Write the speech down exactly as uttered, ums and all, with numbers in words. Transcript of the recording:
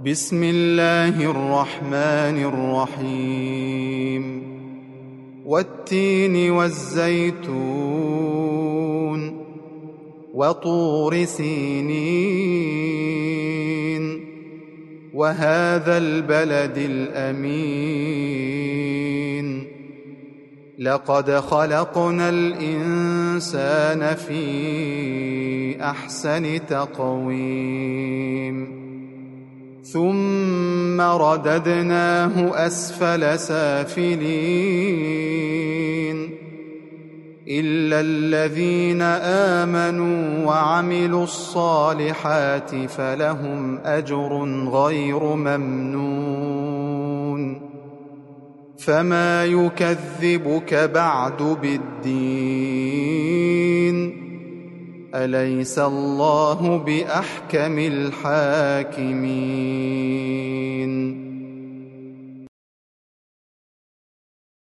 بسم الله الرحمن الرحيم والتين والزيتون وطور سينين وهذا البلد الأمين لقد خلقنا الإنسان في أحسن تقويم ثم رددناه أسفل سافلين إلا الذين آمنوا وعملوا الصالحات فلهم أجر غير ممنون فما يكذبك بعد بالدين أليس الله بأحكم الحاكمين